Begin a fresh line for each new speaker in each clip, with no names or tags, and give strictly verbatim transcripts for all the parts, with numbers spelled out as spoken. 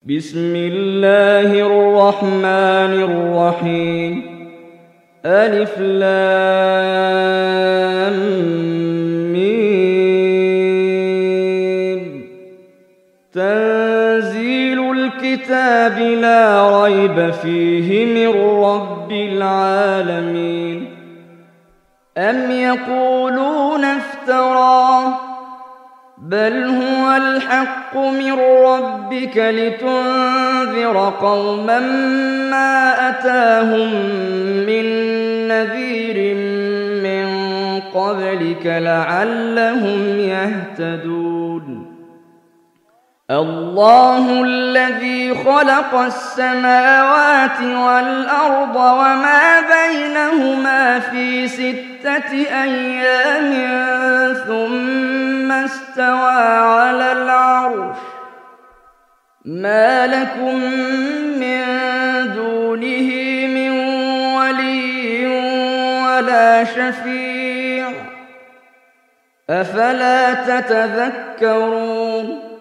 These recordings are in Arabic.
بسم الله الرحمن الرحيم. ألف لام ميم. تنزيل الكتاب لا ريب فيه من رب العالمين. أم يقولون افتراه بل هو الحق من ربك لتنذر قوما ما أتاهم من نذير من قبلك لعلهم يهتدون. الله الذي خلق السماوات والأرض وما بينهما في ستة أيام ثم استوى على العرش. ما لكم من دونه من ولي ولا شفيع أفلا تتذكرون.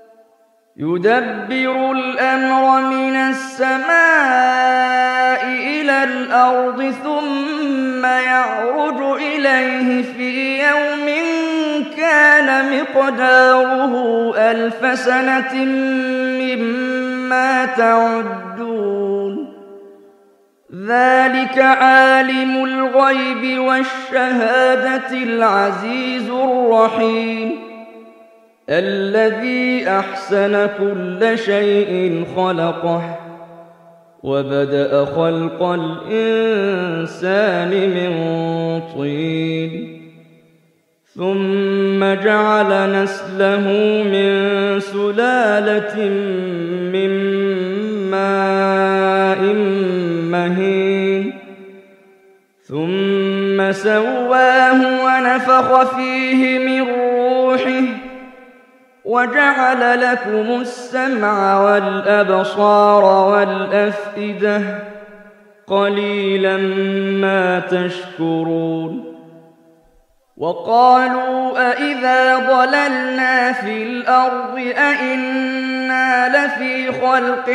يدبر الأمر من السماء إلى الأرض ثم يعرج إليه في يوم كان مقداره ألف سنة مما تعدون. ذلك عالم الغيب والشهادة العزيز الرحيم الذي أحسن كل شيء خلقه وبدأ خلق الإنسان من طين ثم جعل نسله من سلالة من ماء مهين ثم سواه ونفخ فيه من روحه وجعل لكم السمع والأبصار والأفئدة قليلا ما تشكرون. وقالوا أإذا ضللنا في الأرض أإنا لفي خلق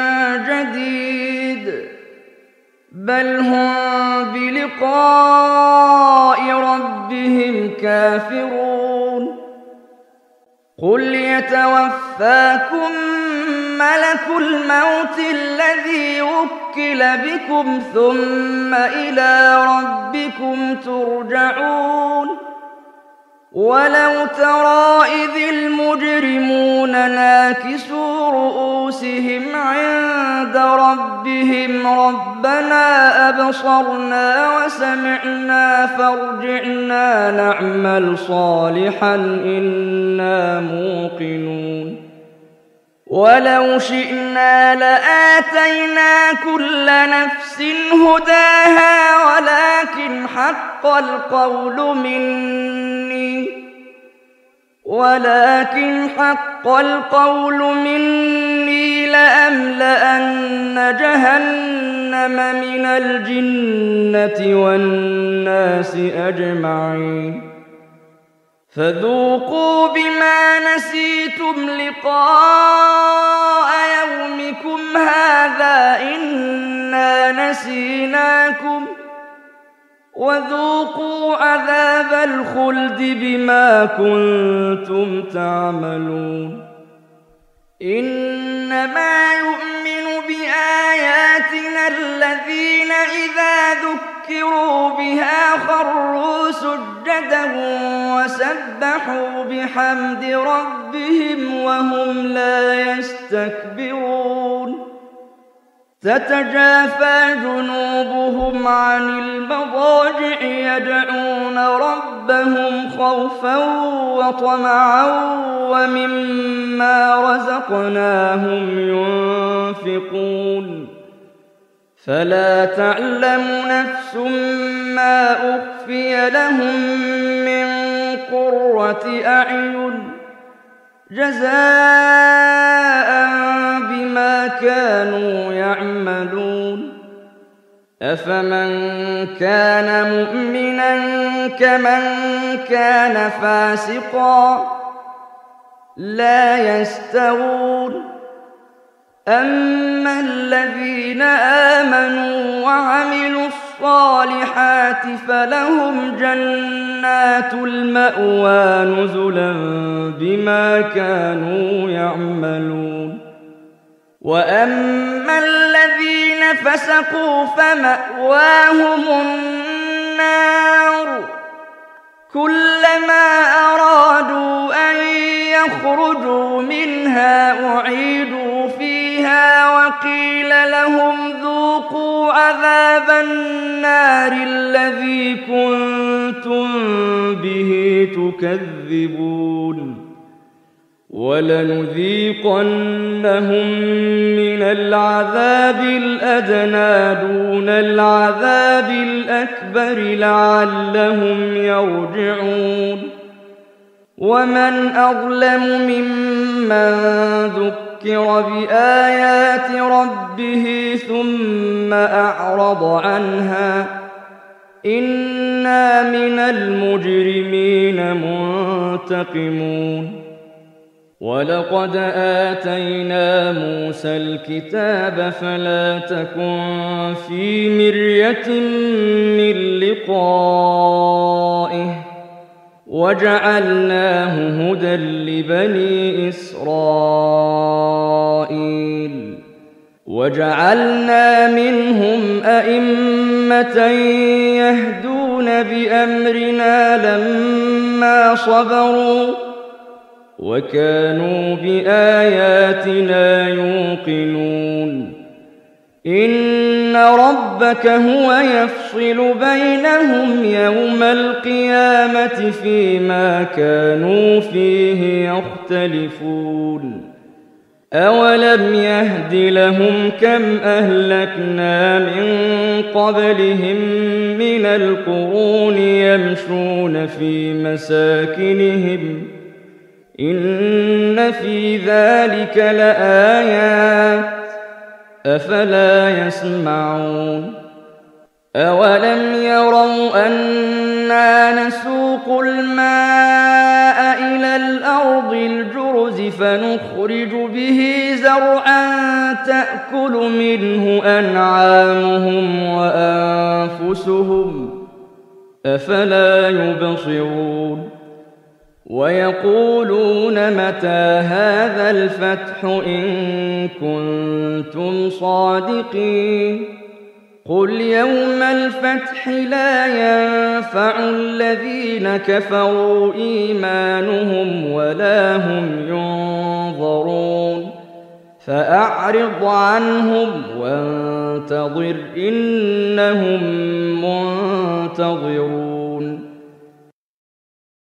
جديد بل هم بلقاء ربهم كافرون. قل يتوفاكم ملك الموت الذي وكل بكم ثم إلى ربكم ترجعون. ولو ترى إذ المجرمون ناكسوا رؤوسهم عند ربهم ربنا أبصرنا وسمعنا فارجعنا نعمل صالحا إنا موقنون. ولو شئنا لآتينا كل نفس هداها ولكن حق القول مني ولكن حق القول مني لأملأن جهنم من الجنة والناس أجمعين. فذوقوا بما نسيتم لقاء يومكم هذا إنا نسيناكم وذوقوا عذاب الخلد بما كنتم تعملون. إنما يؤمن بآياتنا الذين إذا ذكروا بها خروا سجدا وسبحوا بحمد ربهم وهم لا يستكبرون. تتجافى جنوبهم عن المضاجع يدعون ربهم خوفا وطمعا ومما رزقناهم ينفقون. فلا تعلم نفس ما أخفي لهم من قرة أعين جزاء بما كانوا يعملون. أفمن كان مؤمنا كمن كان فاسقا لا يستوون أما الذين آمنوا وعملوا الصالحات فلهم جنات المأوى نزلا بما كانوا يعملون. وأما الذين فسقوا فمأواهم النار كلما أرادوا أن يخرجوا منها أعيدوا فيها وقيل لهم ذوقوا عذاب النار الذي كنتم به تكذبون. ولنذيقنهم من العذاب الأدنى دون العذاب الأكبر لعلهم يرجعون. ومن أظلم ممن ذكر بآيات ربه ثم أعرض عنها إنا من المجرمين منتقمون. ولقد آتينا موسى الكتاب فلا تكن في مرية من لقائه وجعلناه هدى لبني إسرائيل وجعلنا منهم أئمة يهدون بأمرنا لما صبروا وكانوا بآياتنا يوقنون. إن ربك هو يفصل بينهم يوم القيامة فيما كانوا فيه يختلفون. أولم يهد لهم كم أهلكنا من قبلهم من القرون يمشون في مساكنهم إن في ذلك لآيات أفلا يسمعون. أولم يروا أنا نسوق الماء إلى الأرض الجرز فنخرج به زرعا تأكل منه أنعامهم وأنفسهم أفلا يبصرون. ويقولون متى هذا الفتح إن كنتم صادقين قل يوم الفتح لا ينفع الذين كفروا إيمانهم ولا هم ينظرون فأعرض عنهم وانتظر إنهم منتظرون.